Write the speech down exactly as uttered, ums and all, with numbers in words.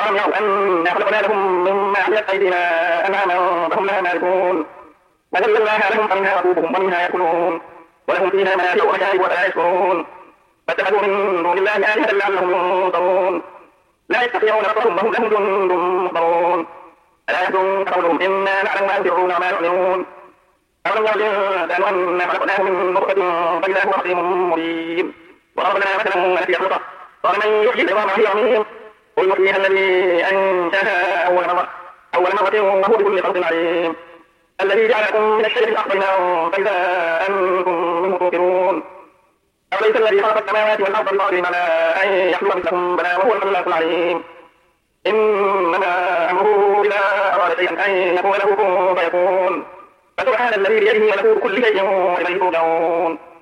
ألم يروا أنا خلقنا لهم مما عملت أيدينا أنعاما فهم لها مالكون فذللناها لهم فمنها ركوبهم ومنها يأكلون ولهم فيها منافع ومشارب ولا يشكرون فاتخذوا من دون الله آلهة لعلهم ينصرون لا يستطيعون نصرهم وهم لهم جند محضرون ألا يحزنك قولهم إنا نعلم ما يسرون وما يعلنون أولم يرى الإنسان أنا خلقناه من نطفة فإذا هو خصيم مبين وضربنا مثلا نسي خلقه قال من يحيي العظام وهي رميم قل يحييها الذي أنشاها أول مرة أول مرة وهو بكل خلق عليم الذي جعلكم من الشجر الأخضر نارا فإذا أنتم منه توقدون أوليس الذي خلق السماوات والأرض بقادر على أن يخلق مثلهم بلى وهو الخلاق العليم إنما أمره إذا أراد شيئا أن يكون له كن فيكون فسبحان الذي بيده ملكوت كل شيء وإليه ترجعون